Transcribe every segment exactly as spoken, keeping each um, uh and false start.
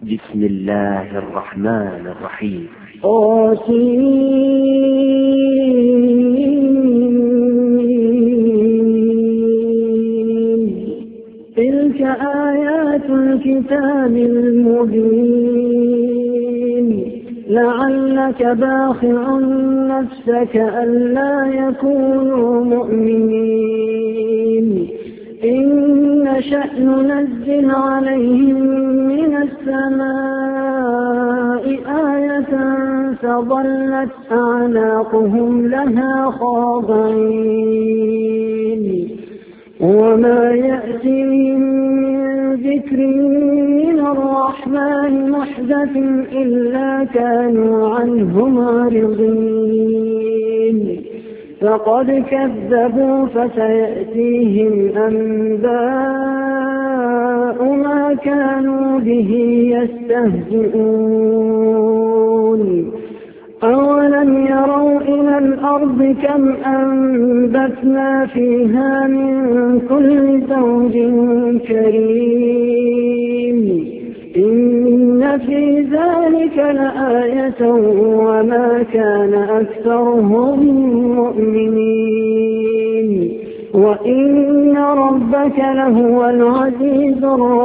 بسم الله الرحمن الرحيم. تلك آيات الكتاب المبين لعلك باخع نفسك ألا يكونوا مؤمنين إن نشأ ننزل عليهم من السماء آية فظلت أعناقهم لها خاضعين وما يأتيهم من ذكر من الرحمن محدث إلا كانوا عنه معرضين فقد كذبوا فسيأتيهم أنباء ما كانوا به يستهزئون أولم يروا إلى الأرض كم أنبتنا فيها من كل زوج كريم إن في ذلك لآية وما كان أكثرهم مؤمنين وإن ربك لهو العزيز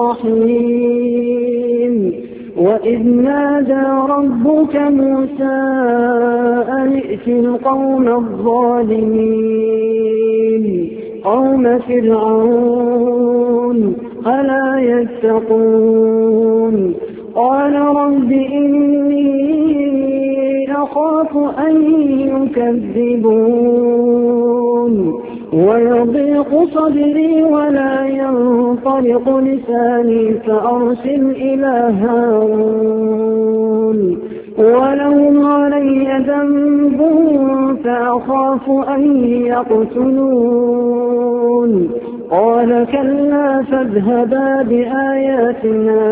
الرحيم وإذ نادى ربك موسى أن ائت القوم الظالمين قوم فرعون ألا يتقون قال رب إني أخاف أن يكذبون ويضيق صدري ولا ينطلق لساني فأرسل إلى هارون ولهم علي ذنب فأخاف أن يقتلون قال كلا فاذهبا بآياتنا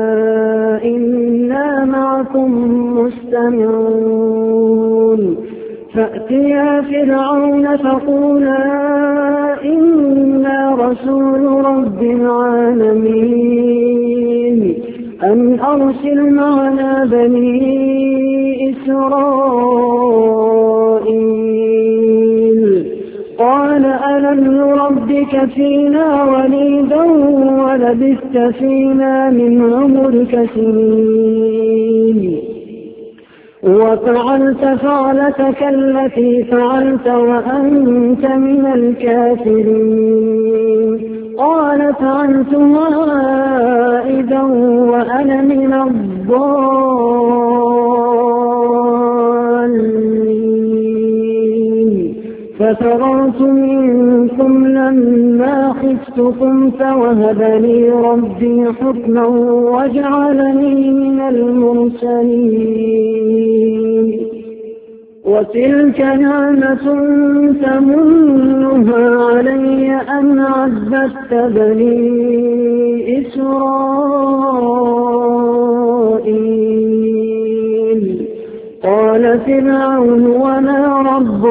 إنا معكم مستمعون فأتيا فرعون فقولا إنا رسول رب العالمين أن أرسل معنا بني إسرائيل قال ألم نربك فينا وليدا ولبثت فينا من عمرك سنين وفعلت فعلتك التي فعلت وأنت من الكافرين قال فعلتها إذا وأنا من الضالين ففررت منكم لما خفتكم فوهب لي ربي حكما وجعلني من المرسلين وتلك نعمة تمنها علي أن عبدت بني إسرائيل قال فرعون وما رب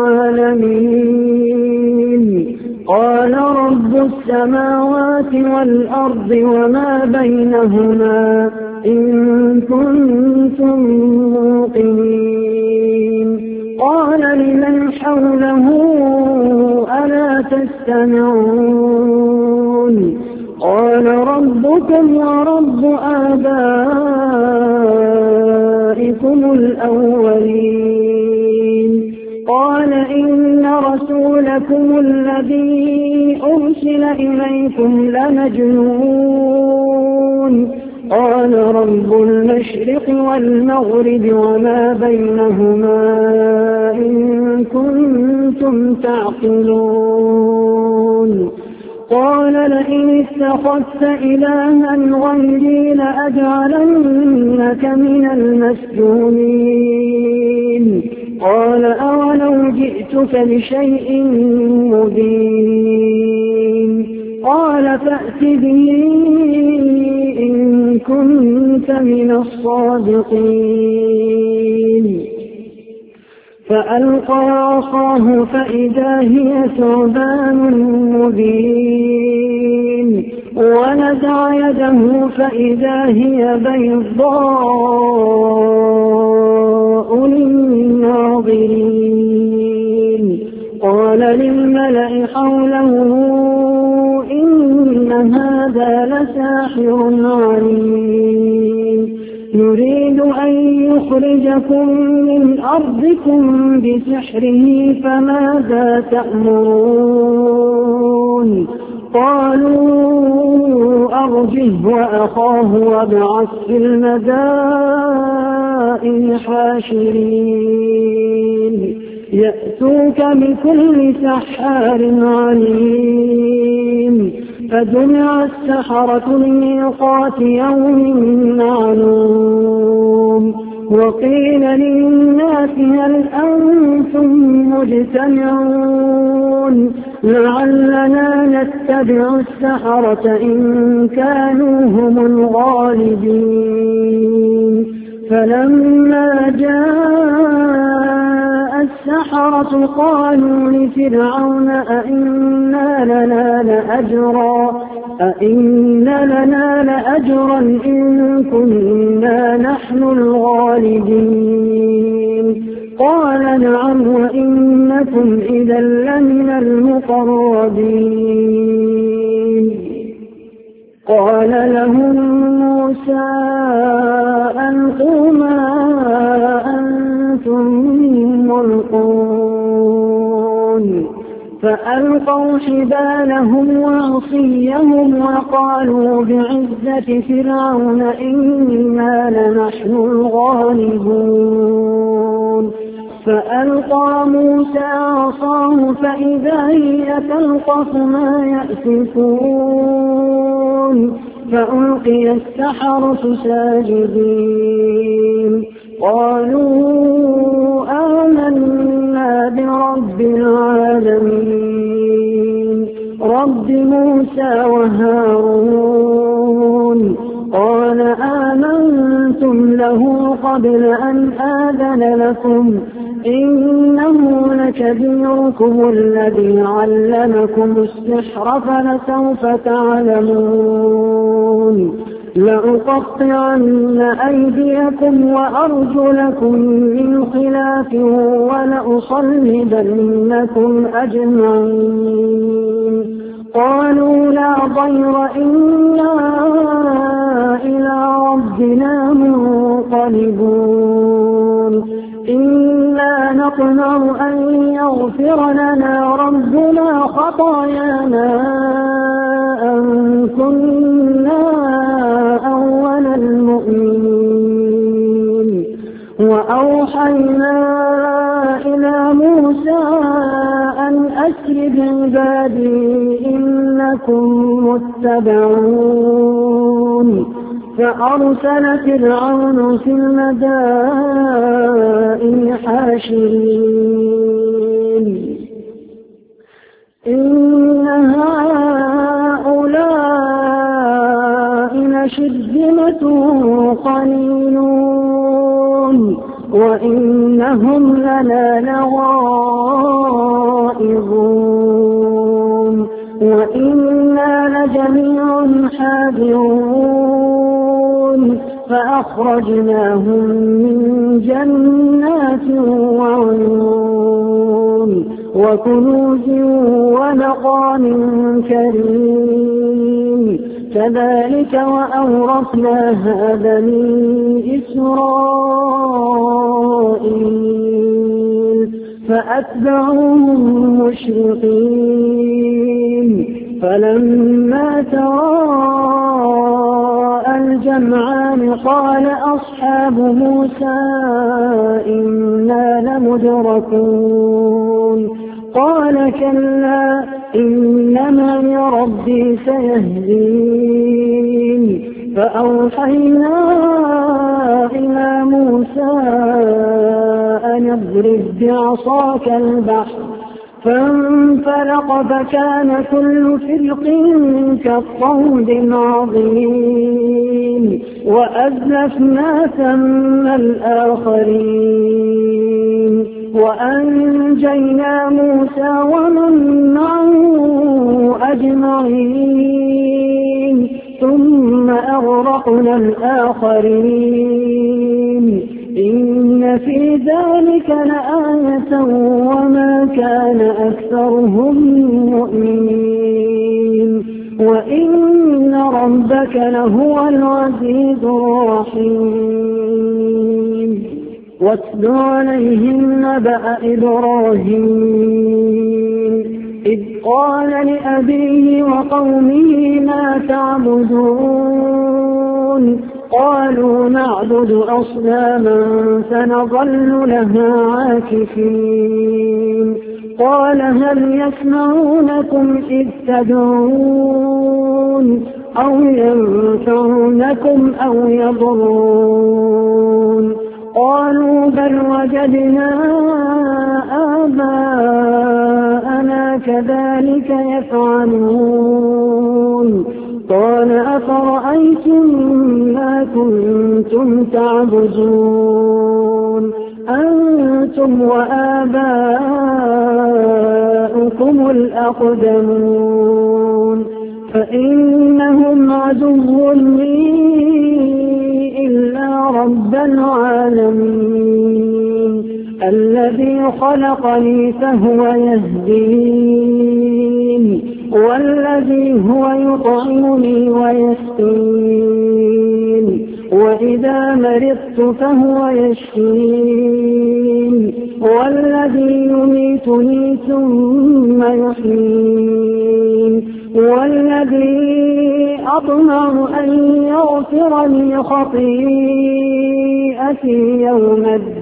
العالمين قال رب السماوات والأرض وما بينهما إن كنتم موقنين قال لمن حوله ألا تستمعون قال ربكم ورب آبائكم الأولين قال إن رسولكم الذي أرسل إليكم لمجنون قال رب المشرق والمغرب وما بينهما إن كنتم تعقلون قال لئن اتخذت إلها غيري لأجعلنك من المسجونين قال أولو جئتك بشيء مبين قال فأت به إن كنت من الصادقين فألقى عصاه فإذا هي ثعبان مبين ونزع يده فإذا هي بيضاء للناظرين قال للملأ حوله إن هذا لساحر عليم يريد أن يخرجكم من أرضكم بسحره فماذا تأمرون قالوا أرجه وأخاه وابعث في المدائن حاشرين يأتوك بكل سحار عليم فجمع السحرة لميقات يوم معلوم وقيل للناس هل أنتم مجتمعون لعلنا نتبع السحرة إن كانوا هم الغالبين فلما جاء السحرة قالوا لفرعون أئن لنا لأجرا أئن لنا لأجرا إن كنا نحن الغالبين قال نعم وإنكم إذا لمن المقربين قال لهم موسى ألقوا ما أنتم ملقون فألقوا حبالهم وعصيهم وقالوا بعزة فرعون إنا لنحن الغالبون فألقى موسى عصاه فإذا هي تلقف ما يأفكون فألقي السحرة ساجدين قالوا آمنا برب العالمين رب موسى وهارون قال آمنتم له قبل أن آذن لكم إنه لكبيركم الذي علمكم السحر فلسوف تعلمون لأقطعن أيديكم وأرجلكم من خلاف ولأصلبنكم أجمعين قالوا لا ضير إنا إلى ربنا منقلبون إنا نطمع أن يغفر لنا ربنا خطايانا أن كنا أول المؤمنين وأوحينا إلى موسى أن أسر بعبادي إنكم متبعون فأرسل فرعون في المدائن حاشرين إن هؤلاء لشرذمة قليلون وإنهم لنا لغائظون وإنا لجميع حاذرون فأخرجناهم من جنات وعيون وكنوز ومقام كريم كذلك وأورثناها بني إسرائيل فأتبعوهم مشرقين فلما تراءى الجمعان قال أصحاب موسى إنا لمدركون قال كلا إن معي ربي سيهدين فأوحينا إلى موسى أن اضرب بعصاك البحر فانفلق فكان كل فرق كالطود العظيم وأزلفنا ثم الآخرين وأنجينا موسى ومن معه أجمعين ثم أغرقنا الآخرين إن في ذلك لآية وما كان أكثرهم مؤمنين وإن ربك لهو العزيز الرحيم واتل عليهم نبأ إبراهيم إذ قال لأبيه وقومه ما تعبدون قالوا نعبد أصناما فنظل لها عاكفين قال هل يسمعونكم إذ تدعون أو ينفعونكم أو يضرون قالوا بل وجدنا آباءنا كذلك يفعلون قال أفرأيتم ما كنتم تعبدون أنتم وآباؤكم الأقدمون فإنهم عدو لي إلا رب العالمين الذي خلقني فهو يهدين والذي هو يطعمني ويسقين وإذا مرضت فهو يشفين والذي يميتني ثم يحيين والذي أطمع أن يغفر لي خطيئتي يوم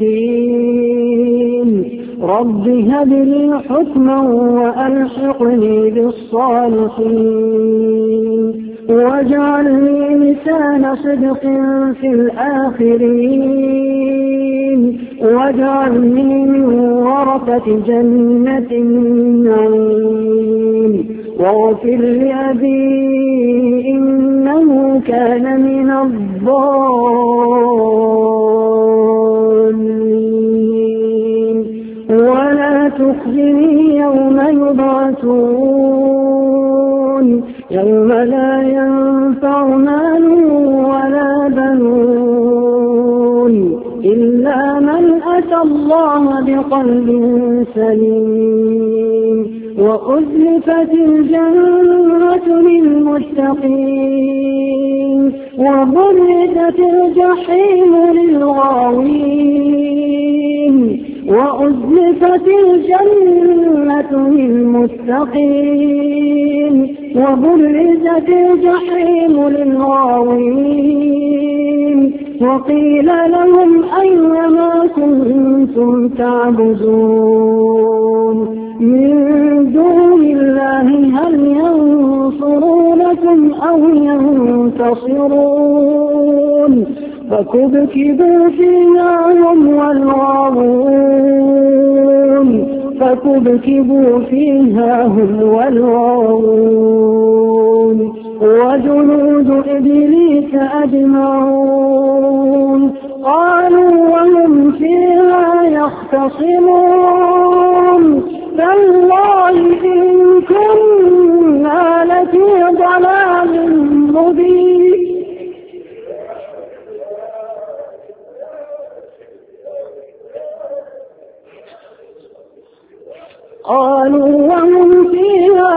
الدين رب هب لي حكما وألحقني بالصالحين واجعلني لسان صدق في الآخرين واجعلني من ورثة جنة النعيم واغفر لأبي إنه كان من الضالين ولا تخزني يوم يبعثون يوم لا ينفع مال ولا بنون إلا من أتى الله بقلب سليم وأزلفت الجنة للمتقين وبرزت الجحيم للغاوين وأزلفت الجنة للمتقين وبرزت الجحيم للغاوين وقيل لهم أين ما كنتم تعبدون من دون الله هل ينصرونكم أو ينتصرون فكبكبوا فيها هم والغاوون فكبكبوا فيها هم والغاوون وجنود إبليس أجمعون قالوا وهم فيها يختصمون تالله إن كنا لفي ضلال مبين قالوا وهم فيها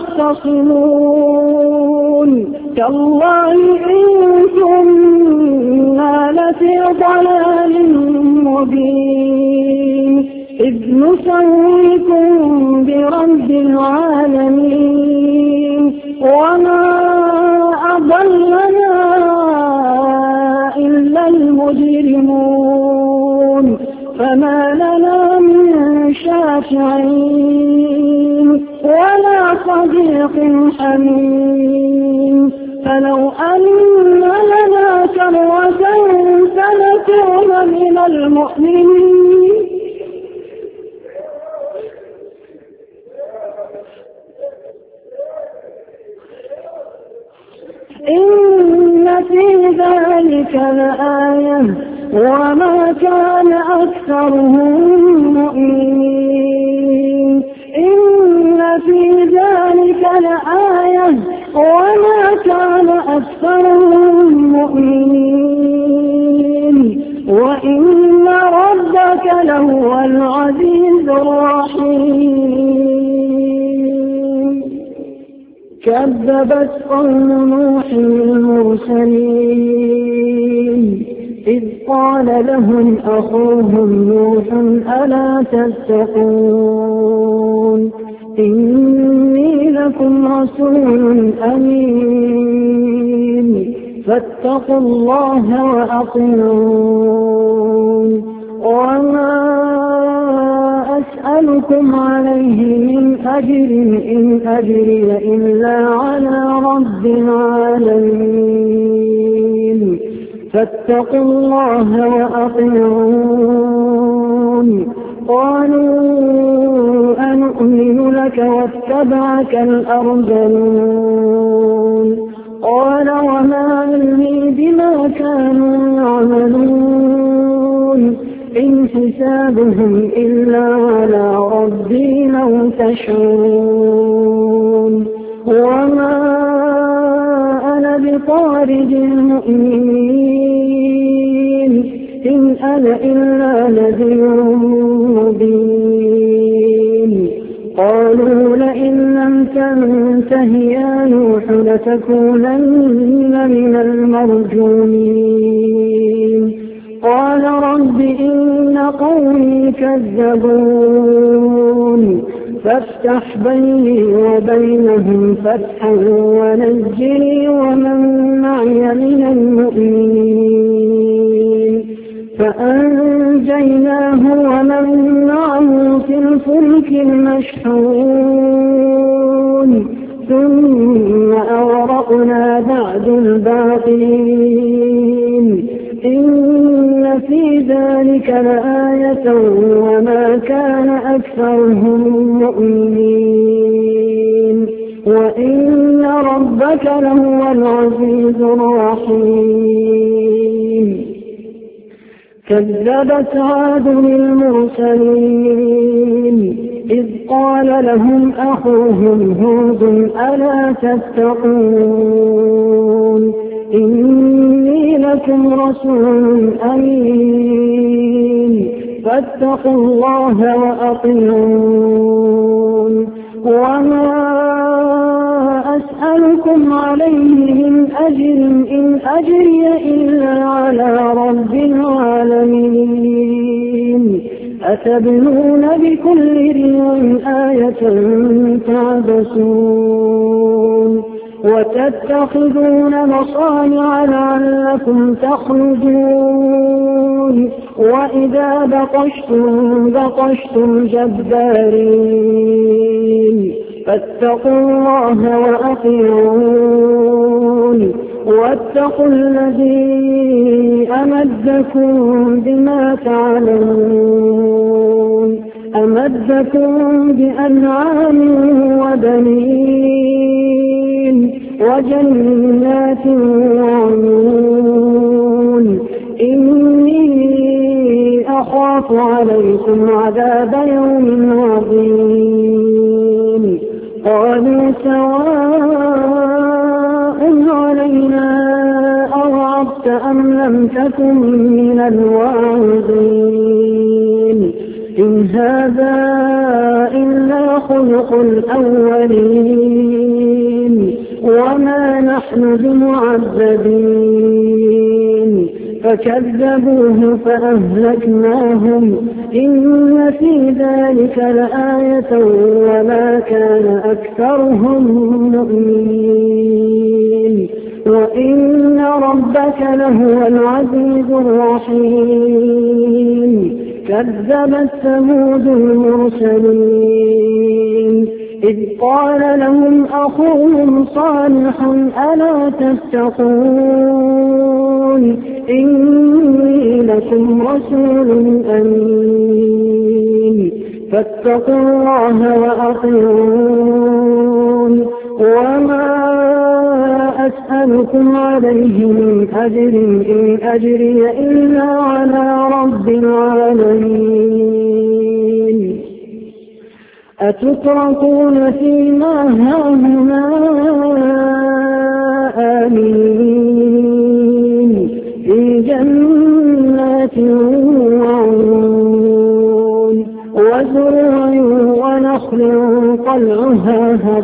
يختصمون تالله إن كنا لفي ضلال مبين إذ نسويكم برب العالمين وما أضلنا إلا المجرمون فما لنا من شافعين ولا صديق حميم فلو أن لنا كرة فنكون من المؤمنين إن في ذلك لآية وما كان أكثرهم مؤمنين إن في ذلك لآية وما كان أكثرهم مؤمنين وإن ربك لهو العزيز الرحيم. كذبت قوم نوح المرسلين إذ قال لهم أخوهم نوح ألا تتقون إني لكم رسول أمين فاتقوا الله وأطيعون وما أسألكم عليه من أجر إن أجري إلا على رب العالمين فاتقوا الله وأطيعون. قالوا أنؤمن لك واتبعك الأرذلون قال وما علمي بما كانوا يعملون إن حسابهم إلا على ربي لو تشعرون وما أنا بطارد المؤمنين إن أنا إلا نذير مبين. قالوا لئن لم تنته يا نوح لتكونن من المرجومين. قال رب إن قومي كذبون فافتح بيني وبينهم فتحا ونجني ومن معي من المؤمنين. فأنجيناه ومن معه في الفلك المشحون ثم أغرقنا بعد الباقين إن في ذلك لآية وما كان أكثرهم مؤمنين وإن ربك لهو العزيز الرحيم. كذبت عاد المرسلين إذ قال لهم أخوهم هود ألا تتقون إني لكم رسول أمين فاتقوا الله وأطيعون وما أسألكم عليه من أجر إن أجري إلا على رب العالمين. أتبنون بكل ريع آية تعبثون وتتخذون مصانع لعلكم تخرجون وإذا بطشتم بطشتم جبارين فاتقوا الله وأطيعون واتقوا الذي أمدكم بما تعلمون أمدكم بأنعام وبنين وجنات وعيون إني أخاف عليكم عذاب يوم عظيم. قالوا سواء علينا أوعظت أم لم تكن من الواعظين إن هذا إلا خلق الأولين وما نحن بمعذبين. فكذبوه فأهلكناهم إن في ذلك لآية وما كان أكثرهم مؤمنين وإن ربك لهو العزيز الرحيم. كذبت ثمود المرسلين إذ قال لهم أخوهم صالح ألا تتقون إني لكم رسول أمين فاتقوا الله وأطيعون وما أسألكم عليه من أجر إن أجري إلا على رب العالمين. أتتركون فيما هاهنا آمنين في جنات وعيون وزروع ونخل طلعها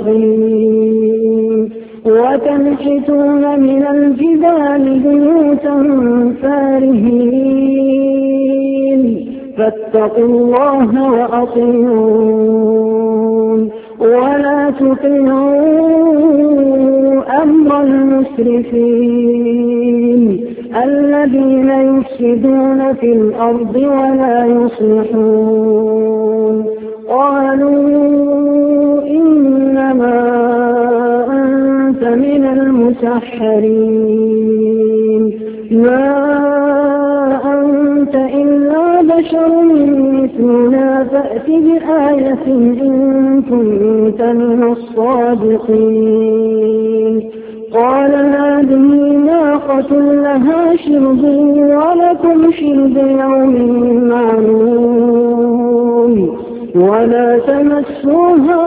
هضيم وتنحتون من الجبال بيوتا فارهين فاتقوا الله وأطيعون ولا تطيعوا أمر المسرفين الذين يفسدون في الأرض ولا يصلحون قالوا إنما أنت من المسحرين ما أنت إلا بشر مثلنا فأت بآية إن كنت من الصادقين قال هذه ناقة لها شرب ولكم شرب يوم معلوم ولا تمسوها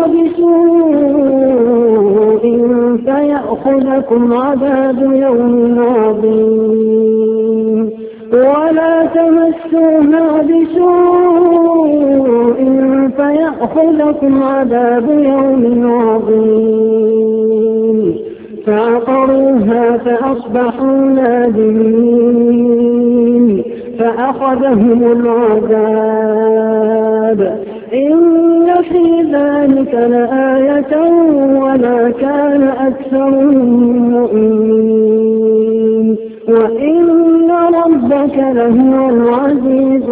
بسوء فيأخذكم عذاب يوم عظيم ولا تمسوها بسوء فيأخذكم عذاب يوم عظيم فعقروها فأصبحوا نادمين فأخذهم العذاب إن في ذلك لآية وما كان أكثرهم مؤمنين وإن ربك لهو العزيز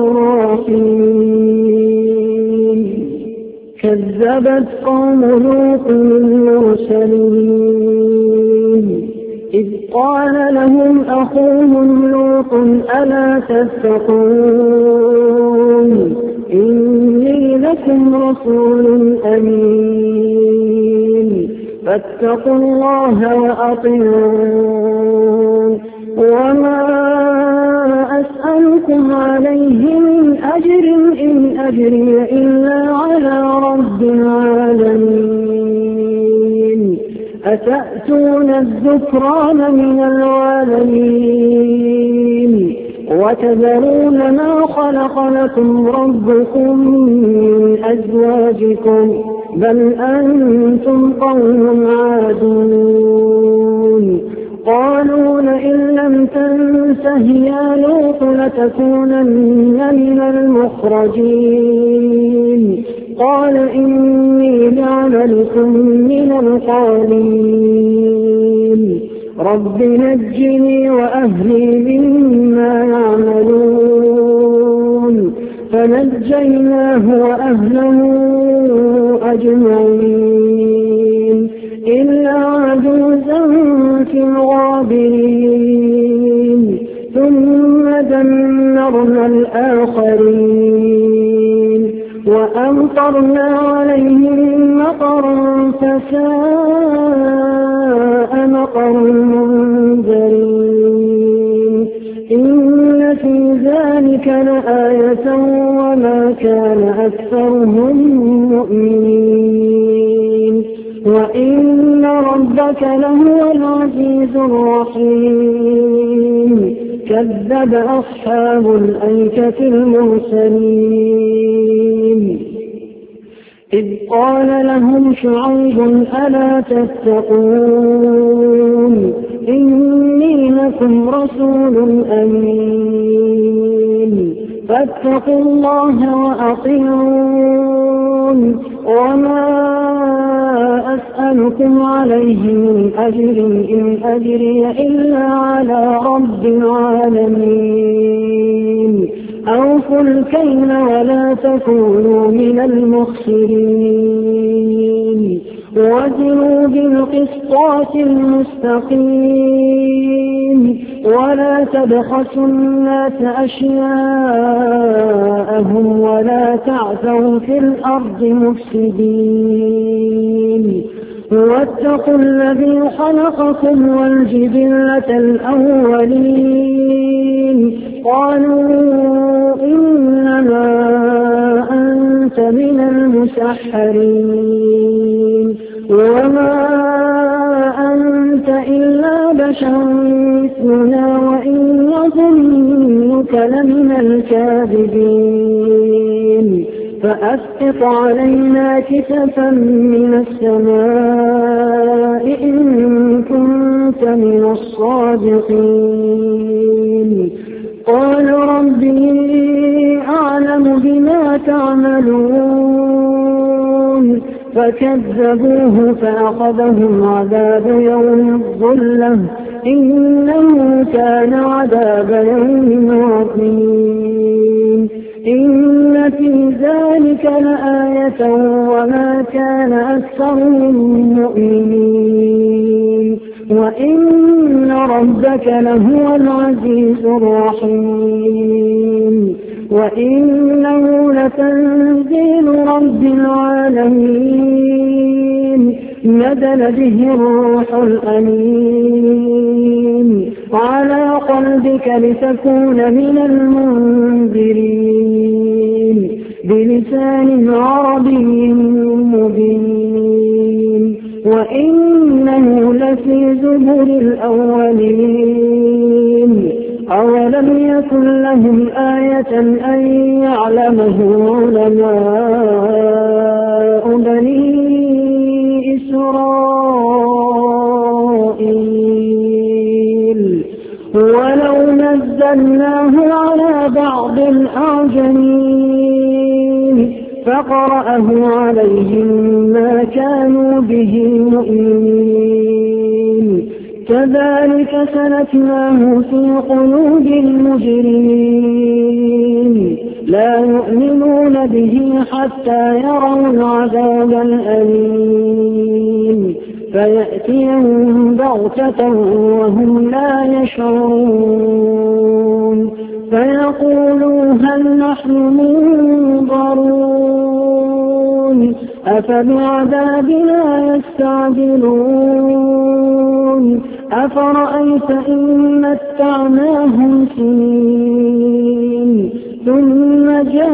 الرحيم كذبت قوم لوط المرسلين إذ قال لهم أخوهم لوط ألا تتقون إني لكم رسول أمين فاتقوا الله وأطيعون وما أسألكم عليه من أجر إن أجري إلا على رب العالمين أتأتون الذكران من العالمين وتذرون ما خلق لكم ربكم من أزواجكم بل أنتم قوم عادون قالوا لئن لم تنته يا لوط لتكونن من المخرجين قال إني لعملكم من القالين رب نجني وأهلي مما يعملون فنجيناه وأهله أجمعين إلا عجوزا في الغابرين ثم دمرنا الآخرين وأمطرنا عليهم مطرا فساء مطر المنذرين إن في ذلك لآية وما كان أكثرهم مؤمنين وإن ربك لهو العزيز الرحيم كذب أصحاب الأيكة المرسلين إذ قال لهم شعيب ألا تتقون إني لكم رسول أمين فاتقوا الله وأطيعون وما أسألكم عليه من أجر إن أجري إلا على رب العالمين أوفوا الكيل ولا تكونوا من المخسرين وزنوا بالقسطاس المستقيم ولا تبخسوا الناس أشياءهم ولا تعثوا في الأرض مفسدين واتقوا الذي خلقكم والجبلة الأولين قالوا إنما أنت من المسحرين بشر مثلنا وإن نظنك لمن الكاذبين فأسقط علينا كسفا من السماء إن كنت من الصادقين قال ربي أعلم بما تعملون فكذبوه فأخذهم عذاب يوم الظلة إنه كان عذاب يوم عظيم إن في ذلك لآية وما كان أكثرهم مؤمنين وإن ربك لهو العزيز الرحيم وإنه لتنزيل رب العالمين نزل به الروح الأمين على قلبك لتكون من المنذرين بلسان عربي مبين وإنه لفي زبر الأولين أولم يكن لهم آية أن يعلمه علماء بني إسرائيل ولو نزلناه على بعض الأعجمين فقرأه عليهم ما كانوا به مؤمنين كذلك سلكناه في قلوب المجرمين لا يؤمنون به حتى يروا العذاب الأليم فيأتيهم بغتة وهم لا يشعرون فيقولوا هل نحن منظرون أفبعذابنا يستعجلون أفرأيت إن متعناهم سنين ثم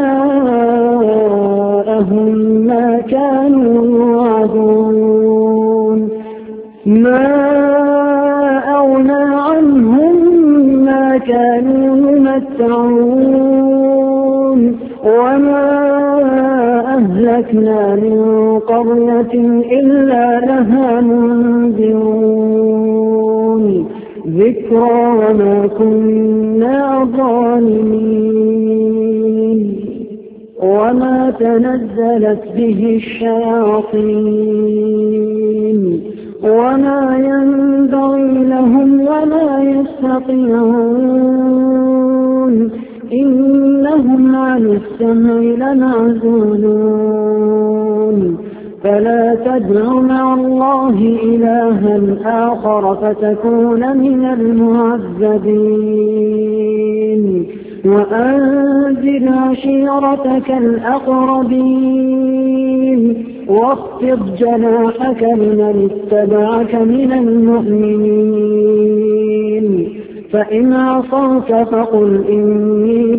جاءهم ما كانوا يوعدون ما أغنى عنهم ما كانوا يمتعون وما أهلكنا من قرية إلا لها منذرون ذكرى وما كنا ظالمين وما تنزلت به الشياطين وما ينبغي لهم ولا يستطيعون إنهم عن السمع لمعزولون فلا تدع مع الله إلها آخر فتكون من المعذبين وأنذر عشيرتك الأقربين واخفض جناحك لمن اتبعك من المؤمنين فإن عصوك فقل إني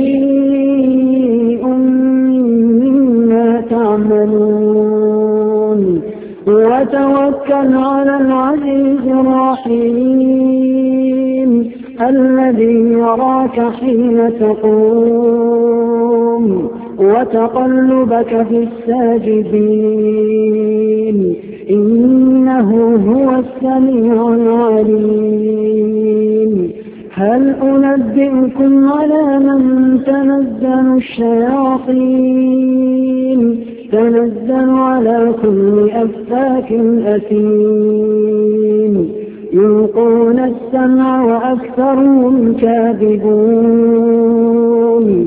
بريء مما تعملون وتوكل على العزيز الرحيم الذي يراك حين تقوم وتقلبك في الساجدين إنه هو السميع العليم هل أنبئكم على من تنزل الشياطين تنزل على كل أفاك أثيم يلقون السمع وأكثرهم كاذبون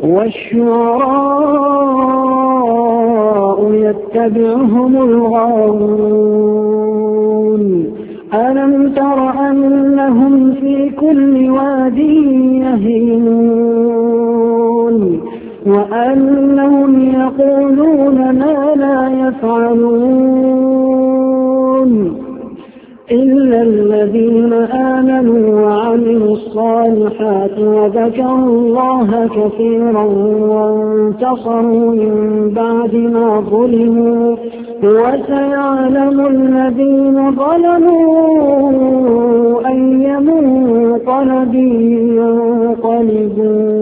والشعراء يتبعهم الغاوون ألم تر أنهم في كل واد يهيمون وأنهم يقولون ما لا يفعلون إلا الذين آمنوا وعملوا الصالحات الصالحات وذكروا الله كثيرا وانتصروا من بعد ما ظلموا وسيعلم الذين ظلموا أي منقلب ينقلبون.